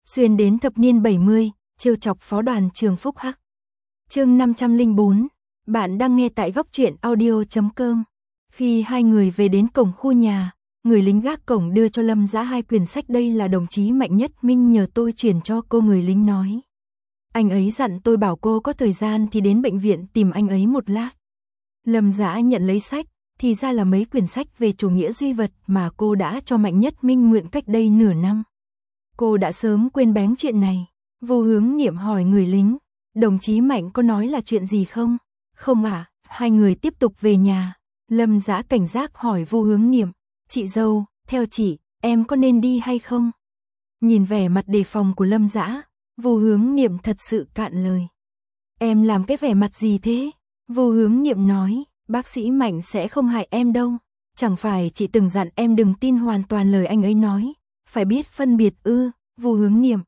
xuyên đến thập niên 70, trêu chọc phó đoàn trường Phúc Hắc. Chương 504, bạn đang nghe tại góc truyện audio.com. Khi hai người về đến cổng khu nhà, người lính gác cổng đưa cho Lâm Dã hai quyển sách. Đây là đồng chí Mạnh Nhất Minh nhờ tôi chuyển cho cô, người lính nói. Anh ấy dặn tôi bảo cô có thời gian thì đến bệnh viện tìm anh ấy một lát. Lâm Dã nhận lấy sách, thì ra là mấy quyển sách về chủ nghĩa duy vật mà cô đã cho Mạnh Nhất Minh mượn cách đây nửa năm. Cô đã sớm quên bén chuyện này. Vô Hướng Nhiệm hỏi người lính, đồng chí Mạnh có nói là chuyện gì không? Không ạ. Hai người tiếp tục về nhà. Lâm Dã cảnh giác hỏi Vô Hướng Nhiệm, chị dâu, theo chị, em có nên đi hay không? Nhìn vẻ mặt đề phòng của Lâm Dã, Vô Hướng Nhiệm thật sự cạn lời. Em làm cái vẻ mặt gì thế? Vô Hướng Nhiệm nói, bác sĩ Mạnh sẽ không hại em đâu. Chẳng phải chị từng dặn em đừng tin hoàn toàn lời anh ấy nói, phải biết phân biệt ư? Vô Hướng Nhiệm.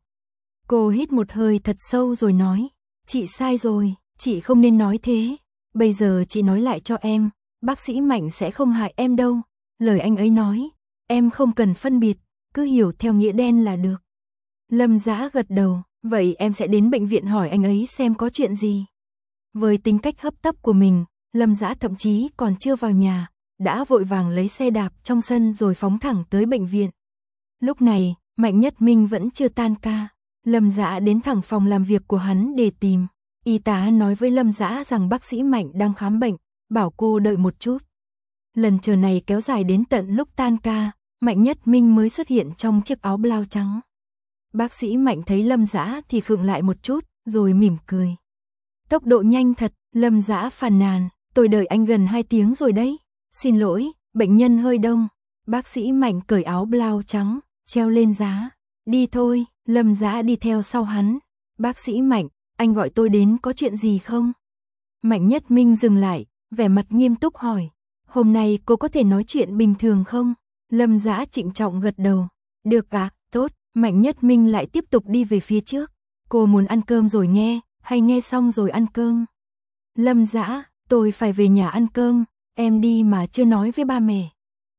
Cô hít một hơi thật sâu rồi nói, chị sai rồi, chị không nên nói thế. Bây giờ chị nói lại cho em, bác sĩ Mạnh sẽ không hại em đâu. Lời anh ấy nói, em không cần phân biệt, cứ hiểu theo nghĩa đen là được. Lâm Dã gật đầu, vậy em sẽ đến bệnh viện hỏi anh ấy xem có chuyện gì. Với tính cách hấp tấp của mình, Lâm Dã thậm chí còn chưa vào nhà, đã vội vàng lấy xe đạp trong sân rồi phóng thẳng tới bệnh viện. Lúc này, Mạnh Nhất Minh vẫn chưa tan ca. Lâm Dã đến thẳng phòng làm việc của hắn để tìm. Y tá nói với Lâm Dã rằng bác sĩ Mạnh đang khám bệnh, bảo cô đợi một chút. Lần chờ này kéo dài đến tận lúc tan ca, Mạnh Nhất Minh mới xuất hiện trong chiếc áo blau trắng. Bác sĩ Mạnh thấy Lâm Dã thì khựng lại một chút, rồi mỉm cười. Tốc độ nhanh thật, Lâm Dã phàn nàn, tôi đợi anh gần 2 tiếng rồi đấy. Xin lỗi, bệnh nhân hơi đông. Bác sĩ Mạnh cởi áo blau trắng, treo lên giá. Đi thôi, Lâm Dã đi theo sau hắn. Bác sĩ Mạnh, anh gọi tôi đến có chuyện gì không? Mạnh Nhất Minh dừng lại, vẻ mặt nghiêm túc hỏi. Hôm nay cô có thể nói chuyện bình thường không? Lâm Dã trịnh trọng gật đầu. Được ạ, tốt. Mạnh Nhất Minh lại tiếp tục đi về phía trước. Cô muốn ăn cơm rồi nghe, hay nghe xong rồi ăn cơm? Lâm Dã, tôi phải về nhà ăn cơm, em đi mà chưa nói với ba mẹ.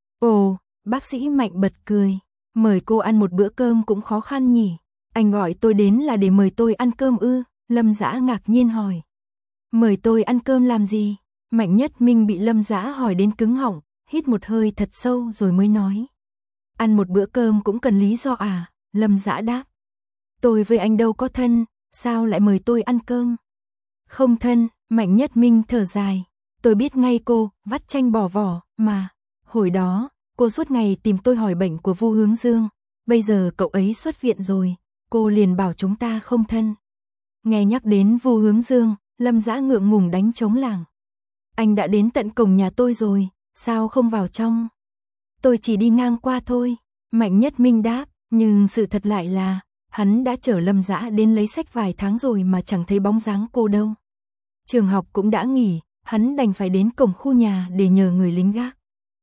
Ồ, bác sĩ Mạnh bật cười. Mời cô ăn một bữa cơm cũng khó khăn nhỉ? Anh gọi tôi đến là để mời tôi ăn cơm ư? Lâm Dã ngạc nhiên hỏi. Mời tôi ăn cơm làm gì? Mạnh Nhất Minh bị Lâm Dã hỏi đến cứng họng, hít một hơi thật sâu rồi mới nói. Ăn một bữa cơm cũng cần lý do à? Lâm Dã đáp. Tôi với anh đâu có thân, sao lại mời tôi ăn cơm? Không thân, Mạnh Nhất Minh thở dài. Tôi biết ngay cô, vắt chanh bỏ vỏ, mà. Hồi đó, cô suốt ngày tìm tôi hỏi bệnh của Vu Hướng Dương. Bây giờ cậu ấy xuất viện rồi, cô liền bảo chúng ta không thân. Nghe nhắc đến Vu Hướng Dương, Lâm Dã ngượng ngùng đánh trống lảng. Anh đã đến tận cổng nhà tôi rồi, sao không vào trong? Tôi chỉ đi ngang qua thôi, Mạnh Nhất Minh đáp, nhưng sự thật lại là, hắn đã chở Lâm Dã đến lấy sách vài tháng rồi mà chẳng thấy bóng dáng cô đâu. Trường học cũng đã nghỉ, hắn đành phải đến cổng khu nhà để nhờ người lính gác.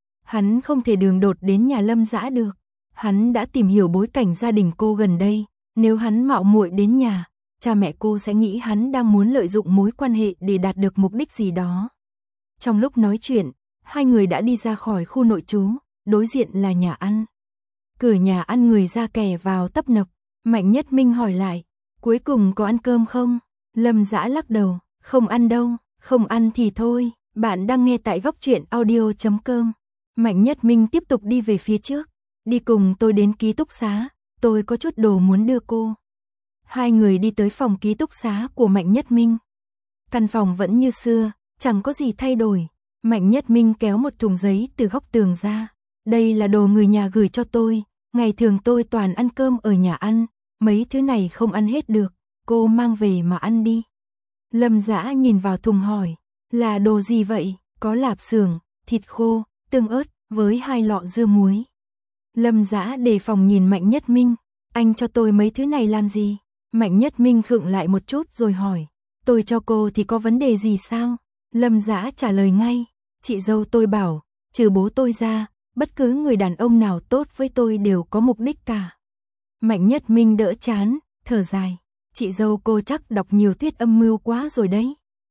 Hắn không thể đường đột đến nhà Lâm Dã được. Hắn đã tìm hiểu bối cảnh gia đình cô gần đây, nếu hắn mạo muội đến nhà, cha mẹ cô sẽ nghĩ hắn đang muốn lợi dụng mối quan hệ để đạt được mục đích gì đó. Trong lúc nói chuyện, hai người đã đi ra khỏi khu nội trú, đối diện là nhà ăn. Cửa nhà ăn người ra kẻ vào tấp nập, Mạnh Nhất Minh hỏi lại, cuối cùng có ăn cơm không? Lâm Dã lắc đầu, không ăn đâu, không ăn thì thôi, bạn đang nghe tại góc truyện audio.com. Mạnh Nhất Minh tiếp tục đi về phía trước, đi cùng tôi đến ký túc xá, tôi có chút đồ muốn đưa cô. Hai người đi tới phòng ký túc xá của Mạnh Nhất Minh. Căn phòng vẫn như xưa, chẳng có gì thay đổi. Mạnh Nhất Minh kéo một thùng giấy từ góc tường ra. Đây là đồ người nhà gửi cho tôi, ngày thường tôi toàn ăn cơm ở nhà ăn, mấy thứ này không ăn hết được, cô mang về mà ăn đi. Lâm Dã nhìn vào thùng hỏi, là đồ gì vậy? Có lạp xưởng, thịt khô, tương ớt, với 2 lọ dưa muối. Lâm Dã đề phòng nhìn Mạnh Nhất Minh, anh cho tôi mấy thứ này làm gì? Mạnh Nhất Minh khựng lại một chút rồi hỏi, tôi cho cô thì có vấn đề gì sao? Lâm Dã trả lời ngay, chị dâu tôi bảo, trừ bố tôi ra, bất cứ người đàn ông nào tốt với tôi đều có mục đích cả. Mạnh Nhất Minh đỡ chán, thở dài, chị dâu cô chắc đọc nhiều thuyết âm mưu quá rồi đấy.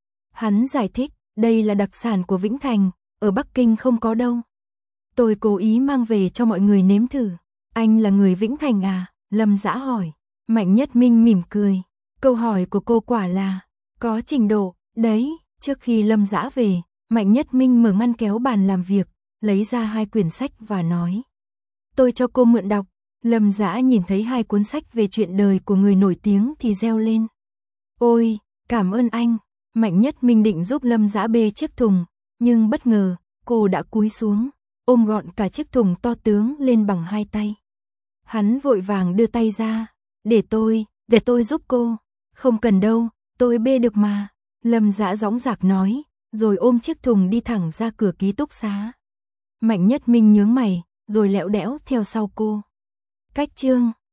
Hắn giải thích, đây là đặc sản của Vĩnh Thành, ở Bắc Kinh không có đâu. Tôi cố ý mang về cho mọi người nếm thử. Anh là người Vĩnh Thành à? Lâm Dã hỏi. Mạnh Nhất Minh mỉm cười. Câu hỏi của cô quả là có trình độ, đấy. Trước khi Lâm Dã về, Mạnh Nhất Minh mở ngăn kéo bàn làm việc, lấy ra 2 quyển sách và nói. Tôi cho cô mượn đọc. Lâm Dã nhìn thấy 2 cuốn sách về chuyện đời của người nổi tiếng thì reo lên. Ôi, cảm ơn anh. Mạnh Nhất Minh định giúp Lâm Dã bê chiếc thùng, nhưng bất ngờ, cô đã cúi xuống, ôm gọn cả chiếc thùng to tướng lên bằng 2 tay. Hắn vội vàng đưa tay ra. Để tôi giúp cô. Không cần đâu, tôi bê được mà. Lâm Dã dõng dạc nói, rồi ôm chiếc thùng đi thẳng ra cửa ký túc xá. Mạnh Nhất Minh nhướng mày, rồi lẹo đẽo theo sau cô. Cách chương